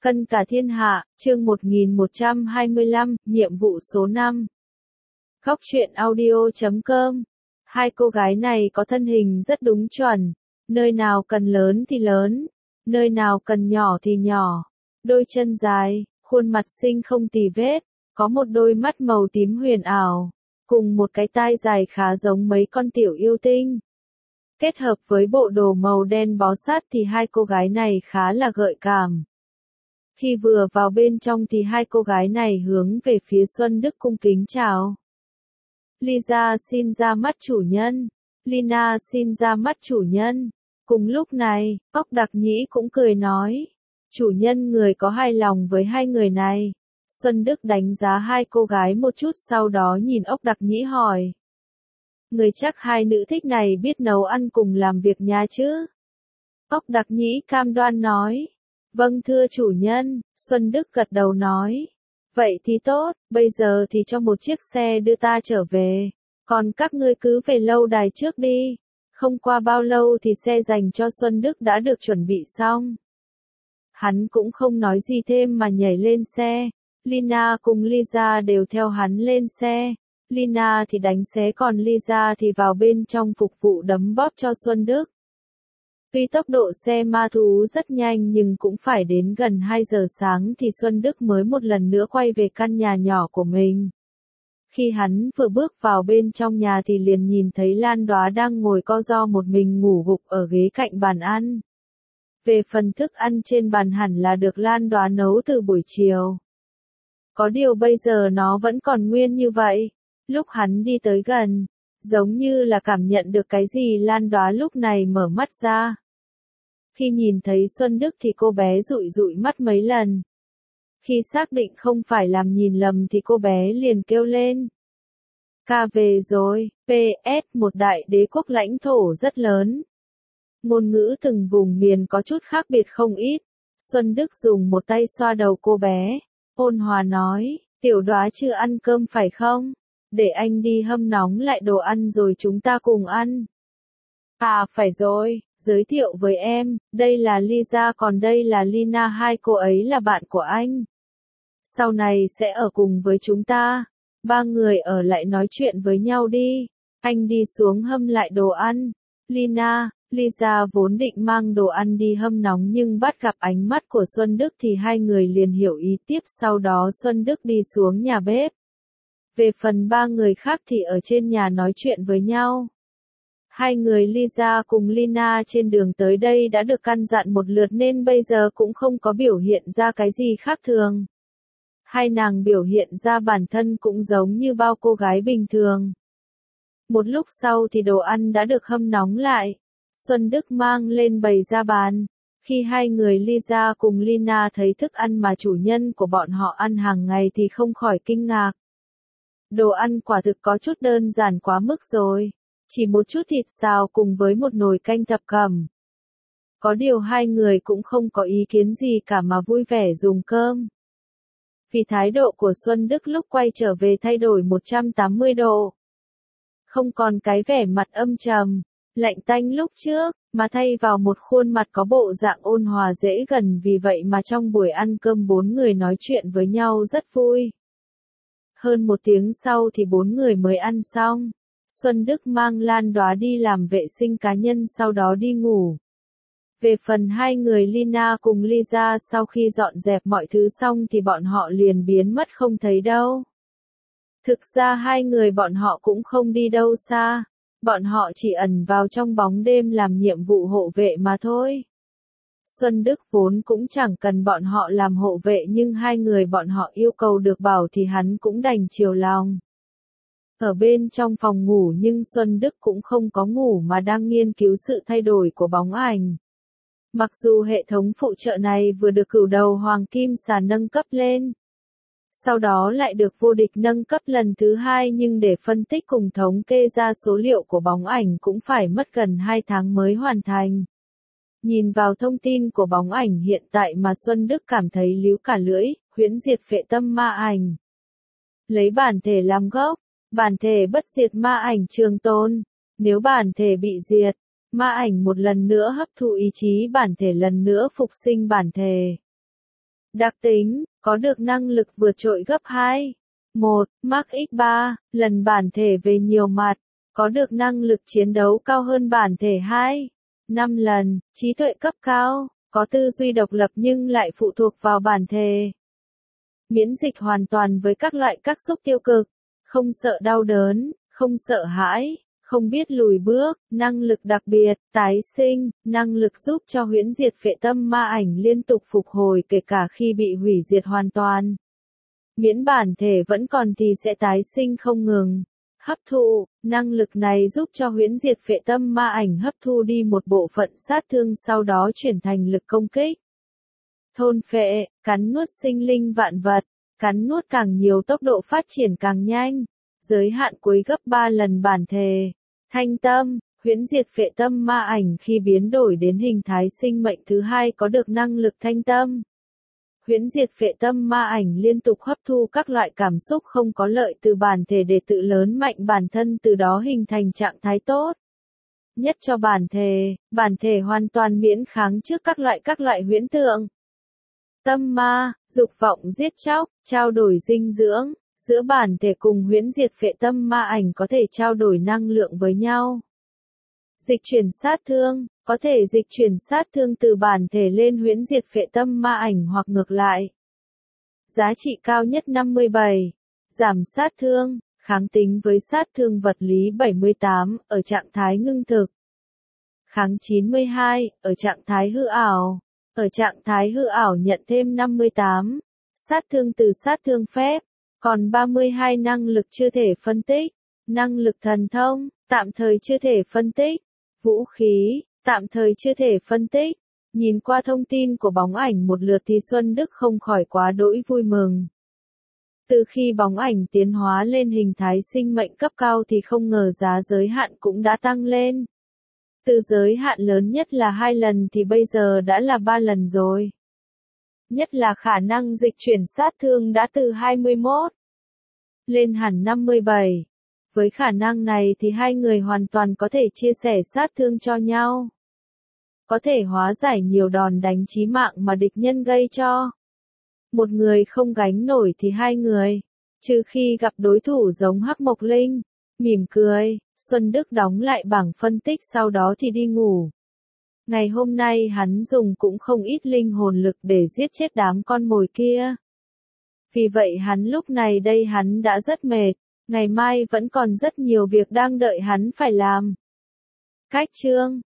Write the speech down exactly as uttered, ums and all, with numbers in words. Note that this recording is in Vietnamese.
Cân cả thiên hạ, chương một nghìn một trăm hai mươi lăm, nhiệm vụ số năm. Góc truyện audio chấm com. Hai cô gái này có thân hình rất đúng chuẩn, nơi nào cần lớn thì lớn, nơi nào cần nhỏ thì nhỏ. Đôi chân dài, khuôn mặt xinh không tì vết, có một đôi mắt màu tím huyền ảo, cùng một cái tai dài khá giống mấy con tiểu yêu tinh. Kết hợp với bộ đồ màu đen bó sát thì hai cô gái này khá là gợi cảm. Khi vừa vào bên trong thì hai cô gái này hướng về phía Xuân Đức cung kính chào. Lisa xin ra mắt chủ nhân. Lina xin ra mắt chủ nhân. Cùng lúc này, Ốc Đặc Nhĩ cũng cười nói. Chủ nhân người có hài lòng với hai người này. Xuân Đức đánh giá hai cô gái một chút sau đó nhìn Ốc Đặc Nhĩ hỏi. Người chắc hai nữ thích này biết nấu ăn cùng làm việc nhà chứ? Ốc Đặc Nhĩ cam đoan nói. Vâng thưa chủ nhân, Xuân Đức gật đầu nói. Vậy thì tốt, bây giờ thì cho một chiếc xe đưa ta trở về. Còn các ngươi cứ về lâu đài trước đi. Không qua bao lâu thì xe dành cho Xuân Đức đã được chuẩn bị xong. Hắn cũng không nói gì thêm mà nhảy lên xe. Lina cùng Lisa đều theo hắn lên xe. Lina thì đánh xé còn Lisa thì vào bên trong phục vụ đấm bóp cho Xuân Đức. Tuy tốc độ xe ma thú rất nhanh nhưng cũng phải đến gần hai giờ sáng thì Xuân Đức mới một lần nữa quay về căn nhà nhỏ của mình. Khi hắn vừa bước vào bên trong nhà thì liền nhìn thấy Lan Đóa đang ngồi co ro một mình ngủ gục ở ghế cạnh bàn ăn. Về phần thức ăn trên bàn hẳn là được Lan Đóa nấu từ buổi chiều. Có điều bây giờ nó vẫn còn nguyên như vậy. Lúc hắn đi tới gần, giống như là cảm nhận được cái gì Lan Đóa lúc này mở mắt ra. Khi nhìn thấy Xuân Đức thì cô bé dụi dụi mắt mấy lần. Khi xác định không phải làm nhìn lầm thì cô bé liền kêu lên. Ca về rồi, pê ét một đại đế quốc lãnh thổ rất lớn. Ngôn ngữ từng vùng miền có chút khác biệt không ít. Xuân Đức dùng một tay xoa đầu cô bé, ôn hòa nói, tiểu Đóa chưa ăn cơm phải không? Để anh đi hâm nóng lại đồ ăn rồi chúng ta cùng ăn. À phải rồi, giới thiệu với em, đây là Lisa còn đây là Lina, hai cô ấy là bạn của anh. Sau này sẽ ở cùng với chúng ta. Ba người ở lại nói chuyện với nhau đi. Anh đi xuống hâm lại đồ ăn. Lina, Lisa vốn định mang đồ ăn đi hâm nóng nhưng bắt gặp ánh mắt của Xuân Đức thì hai người liền hiểu ý, tiếp sau đó Xuân Đức đi xuống nhà bếp. Về phần ba người khác thì ở trên nhà nói chuyện với nhau. Hai người Lisa cùng Lina trên đường tới đây đã được căn dặn một lượt nên bây giờ cũng không có biểu hiện ra cái gì khác thường. Hai nàng biểu hiện ra bản thân cũng giống như bao cô gái bình thường. Một lúc sau thì đồ ăn đã được hâm nóng lại. Xuân Đức mang lên bày ra bàn. Khi hai người Lisa cùng Lina thấy thức ăn mà chủ nhân của bọn họ ăn hàng ngày thì không khỏi kinh ngạc. Đồ ăn quả thực có chút đơn giản quá mức rồi. Chỉ một chút thịt xào cùng với một nồi canh thập cẩm. Có điều hai người cũng không có ý kiến gì cả mà vui vẻ dùng cơm. Vì thái độ của Xuân Đức lúc quay trở về thay đổi một trăm tám mươi độ. Không còn cái vẻ mặt âm trầm, lạnh tanh lúc trước, mà thay vào một khuôn mặt có bộ dạng ôn hòa dễ gần, vì vậy mà trong buổi ăn cơm bốn người nói chuyện với nhau rất vui. Hơn một tiếng sau thì bốn người mới ăn xong. Xuân Đức mang Lan Đóa đi làm vệ sinh cá nhân sau đó đi ngủ. Về phần hai người Lina cùng Lisa sau khi dọn dẹp mọi thứ xong thì bọn họ liền biến mất không thấy đâu. Thực ra hai người bọn họ cũng không đi đâu xa. Bọn họ chỉ ẩn vào trong bóng đêm làm nhiệm vụ hộ vệ mà thôi. Xuân Đức vốn cũng chẳng cần bọn họ làm hộ vệ nhưng hai người bọn họ yêu cầu được bảo thì hắn cũng đành chiều lòng. Ở bên trong phòng ngủ nhưng Xuân Đức cũng không có ngủ mà đang nghiên cứu sự thay đổi của bóng ảnh. Mặc dù hệ thống phụ trợ này vừa được cửu đầu hoàng kim xà nâng cấp lên, sau đó lại được vô địch nâng cấp lần thứ hai nhưng để phân tích cùng thống kê ra số liệu của bóng ảnh cũng phải mất gần hai tháng mới hoàn thành. Nhìn vào thông tin của bóng ảnh hiện tại mà Xuân Đức cảm thấy líu cả lưỡi, huyễn diệt phệ tâm ma ảnh. Lấy bản thể làm gốc. Bản thể bất diệt ma ảnh trường tồn. Nếu bản thể bị diệt, ma ảnh một lần nữa hấp thụ ý chí bản thể lần nữa phục sinh bản thể. Đặc tính, có được năng lực vượt trội gấp hai. một. Mach nhân ba, lần bản thể về nhiều mặt, có được năng lực chiến đấu cao hơn bản thể hai. năm lần, trí tuệ cấp cao, có tư duy độc lập nhưng lại phụ thuộc vào bản thể. Miễn dịch hoàn toàn với các loại các xúc tiêu cực, không sợ đau đớn, không sợ hãi, không biết lùi bước, năng lực đặc biệt, tái sinh, năng lực giúp cho huyễn diệt phệ tâm ma ảnh liên tục phục hồi kể cả khi bị hủy diệt hoàn toàn. Miễn bản thể vẫn còn thì sẽ tái sinh không ngừng. Hấp thụ, năng lực này giúp cho huyễn diệt phệ tâm ma ảnh hấp thu đi một bộ phận sát thương sau đó chuyển thành lực công kích. Thôn phệ, cắn nuốt sinh linh vạn vật, cắn nuốt càng nhiều tốc độ phát triển càng nhanh, giới hạn cuối gấp ba lần bản thể. Thanh tâm, huyễn diệt phệ tâm ma ảnh khi biến đổi đến hình thái sinh mệnh thứ hai có được năng lực thanh tâm. Huyễn diệt phệ tâm ma ảnh liên tục hấp thu các loại cảm xúc không có lợi từ bản thể để tự lớn mạnh bản thân từ đó hình thành trạng thái tốt nhất cho bản thể, bản thể hoàn toàn miễn kháng trước các loại các loại huyễn tượng. Tâm ma, dục vọng giết chóc, trao đổi dinh dưỡng, giữa bản thể cùng huyễn diệt phệ tâm ma ảnh có thể trao đổi năng lượng với nhau. Dịch chuyển sát thương, có thể dịch chuyển sát thương từ bản thể lên huyễn diệt phệ tâm ma ảnh hoặc ngược lại. Giá trị cao nhất năm mươi bảy. Giảm sát thương, kháng tính với sát thương vật lý bảy mươi tám, ở trạng thái ngưng thực. Kháng chín mươi hai, ở trạng thái hư ảo. Ở trạng thái hư ảo nhận thêm năm mươi tám. Sát thương từ sát thương phép. Còn ba mươi hai năng lực chưa thể phân tích. Năng lực thần thông, tạm thời chưa thể phân tích. Vũ khí, tạm thời chưa thể phân tích. Nhìn qua thông tin của bóng ảnh một lượt thì Xuân Đức không khỏi quá đỗi vui mừng. Từ khi bóng ảnh tiến hóa lên hình thái sinh mệnh cấp cao thì không ngờ giá giới hạn cũng đã tăng lên. Từ giới hạn lớn nhất là hai lần thì bây giờ đã là ba lần rồi. Nhất là khả năng dịch chuyển sát thương đã từ hai mươi mốt lên hẳn năm mươi bảy. Với khả năng này thì hai người hoàn toàn có thể chia sẻ sát thương cho nhau. Có thể hóa giải nhiều đòn đánh chí mạng mà địch nhân gây cho. Một người không gánh nổi thì hai người. Trừ khi gặp đối thủ giống Hắc Mộc Linh. Mỉm cười, Xuân Đức đóng lại bảng phân tích sau đó thì đi ngủ. Ngày hôm nay hắn dùng cũng không ít linh hồn lực để giết chết đám con mồi kia. Vì vậy hắn lúc này đây hắn đã rất mệt. Ngày mai vẫn còn rất nhiều việc đang đợi hắn phải làm. Cách chương